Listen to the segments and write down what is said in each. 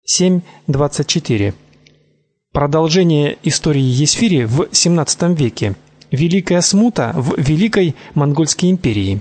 7.24. Продолжение истории Есфири в XVII веке. Великая смута в Великой Монгольской империи.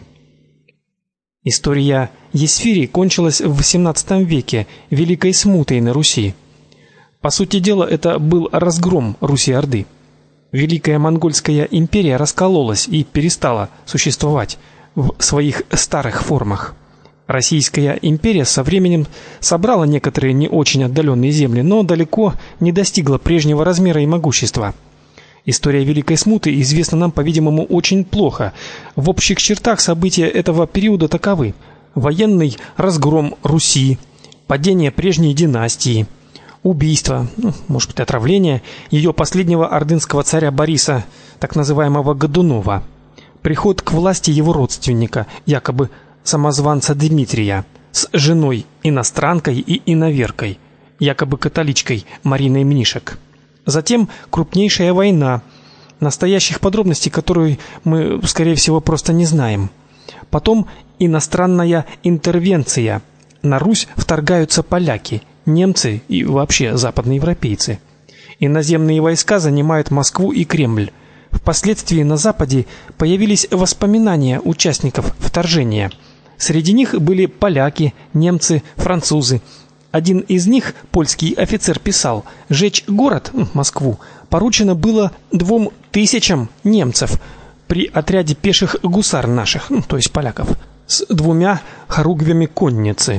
История Есфири кончилась в XVII веке Великой смутой на Руси. По сути дела, это был разгром Руси-Орды. Великая Монгольская империя раскололась и перестала существовать в своих старых формах. Российская империя со временем собрала некоторые не очень отдаленные земли, но далеко не достигла прежнего размера и могущества. История Великой смуты известна нам, по-видимому, очень плохо. В общих чертах события этого периода таковы: военный разгром Руси, падение прежней династии, убийство, может быть, отравление ее последнего ордынского царя Бориса, так называемого Годунова, приход к власти его родственника, якобы самозванца Дмитрия, с женой иностранкой и иноверкой, якобы католичкой Мариной Мнишек. Затем крупнейшая война, настоящих подробностей которой мы, скорее всего, просто не знаем. Потом иностранная интервенция. На Русь вторгаются поляки, немцы и вообще западноевропейцы. Иноземные войска занимают Москву и Кремль. Впоследствии на Западе появились воспоминания участников вторжения. Среди них были поляки, немцы, французы. Один из них, польский офицер, писал: «Жечь город, Москву, поручено было 2000 немцев при отряде пеших гусар наших, то есть поляков, с 2 хоругвями конницы».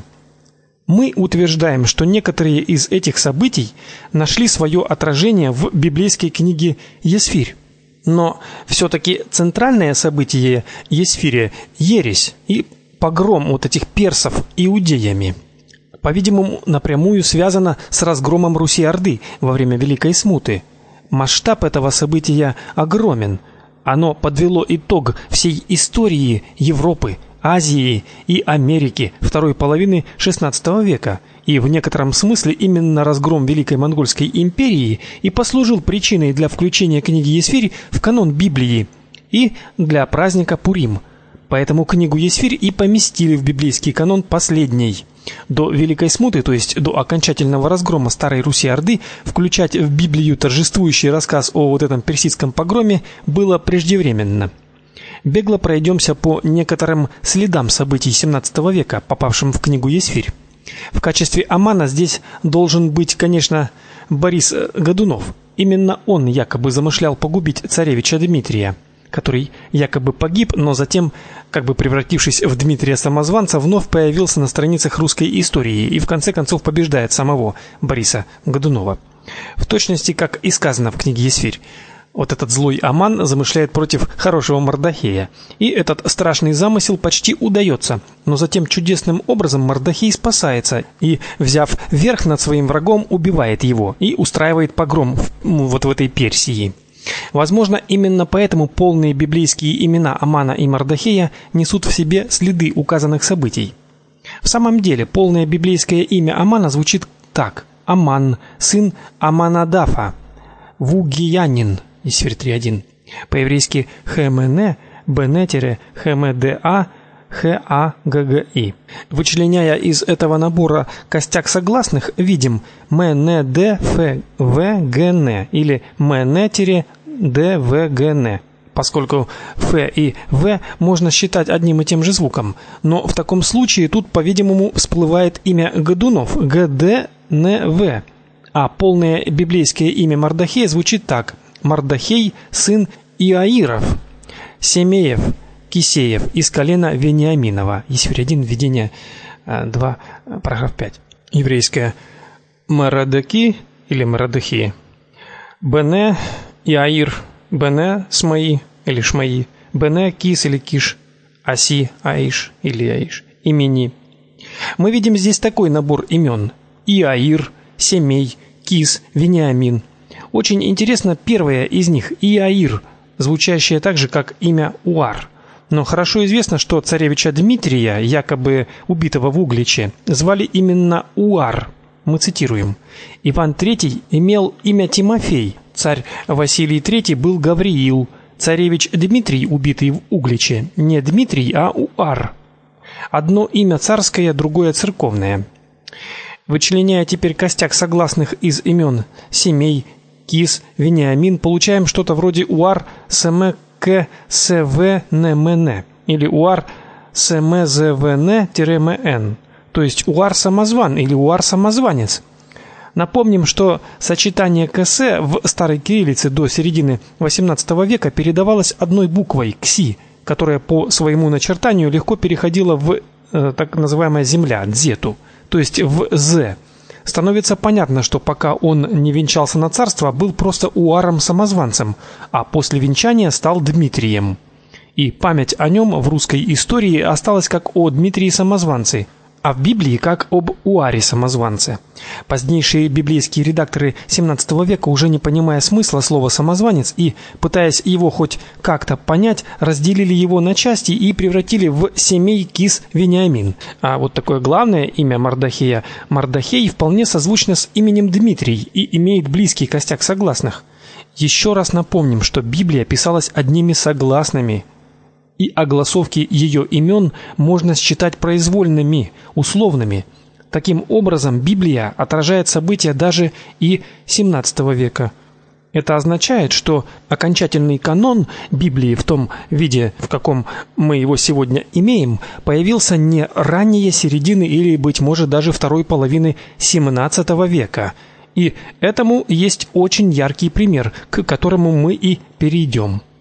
Мы утверждаем, что некоторые из этих событий нашли свое отражение в библейской книге Есфирь. Но все-таки центральное событие Есфиря – ересь и погром вот этих персов иудеями. По-видимому, напрямую связано с разгромом Руси-Орды во время Великой смуты. Масштаб этого события огромен. Оно подвело итог всей истории Европы, Азии и Америки второй половины XVI века, и в некотором смысле именно разгром Великой Монгольской империи и послужил причиной для включения книги Есфирь в канон Библии и для праздника Пурим. Поэтому книгу Есфирь и поместили в библейский канон последней. До Великой смуты, то есть до окончательного разгрома Старой Руси-Орды, включать в Библию торжествующий рассказ о вот этом персидском погроме было преждевременно. Бегло пройдемся по некоторым следам событий XVII века, попавшим в книгу Есфирь. В качестве Амана здесь должен быть, конечно, Борис Годунов. Именно он якобы замышлял погубить царевича Дмитрия, который якобы погиб, но затем, как бы превратившись в Дмитрия Самозванца, вновь появился на страницах русской истории и в конце концов побеждает самого Бориса Годунова. В точности, как и сказано в книге Есфирь, вот этот злой Аман замышляет против хорошего Мордохея, и этот страшный замысел почти удается, но затем чудесным образом Мордохей спасается и, взяв верх над своим врагом, убивает его и устраивает погром вот в этой Персии. Возможно, именно поэтому полные библейские имена Амана и Мордохея несут в себе следы указанных событий. В самом деле, полное библейское имя Амана звучит так: Аман, сын Аманадафа, вугиянин, Есфирь 3.1. По-еврейски Хемене, Бенетере, Хемеда, Хагги. Вычленяя из этого набора костяк согласных, видим Менедфвгн или Менетере-двгн, поскольку Ф и В можно считать одним и тем же звуком. Но в таком случае тут, по-видимому, всплывает имя Годунов, ГДНВ, а полное библейское имя Мордохея звучит так: Мордохей, сын Иаиров, Семеев, Кисеев, из колена Вениаминова. Есфирь 1, введение 2, параграф 5. Еврейское Мордоки или Мордохи, Бене, Иаир, Бене, Смаи или Шмаи, Бене, Кис или Киш, Аси, Аиш или Аиш, имени. Мы видим здесь такой набор имен: Иаир, Семей, Кис, Вениамин. Очень интересно первое из них, Иаир, звучащее так же, как имя Уар. Но хорошо известно, что царевича Дмитрия, якобы убитого в Угличе, звали именно Уар. Мы цитируем: Иван III имел имя Тимофей, царь Василий III был Гавриил, царевич Дмитрий, убитый в Угличе, не Дмитрий, а Уар. Одно имя царское, другое церковное. Вычленяя теперь костяк согласных из имен Семей, Кис, Вениамин, получаем что-то вроде Уар Семе К СВ НМН или Уар Семе ЗВН-МН, то есть Уар самозван или Уар самозванец. Напомним, что сочетание КС в старой кириллице до середины XVIII века передавалось одной буквой кси, которая по своему начертанию легко переходила в так называемая земля, дзету, то есть в з. Становится понятно, что пока он не венчался на царство, был просто Уаром-самозванцем, а после венчания стал Дмитрием. И память о нем в русской истории осталась как о Дмитрии-самозванце, а в Библии как об Уаре-самозванце. Позднейшие библейские редакторы XVII века, уже не понимая смысла слова «самозванец» и пытаясь его хоть как-то понять, разделили его на части и превратили в Семей, Кис, Вениамин. А вот такое главное имя Мардохея, Мардохей, вполне созвучно с именем Дмитрий и имеет близкий костяк согласных. Еще раз напомним, что Библия писалась одними согласными, и огласовки ее имен можно считать произвольными, условными. Таким образом, Библия отражает события даже и XVII века. Это означает, что окончательный канон Библии в том виде, в каком мы его сегодня имеем, появился не ранее середины или, быть может, даже второй половины XVII века. И этому есть очень яркий пример, к которому мы и перейдем.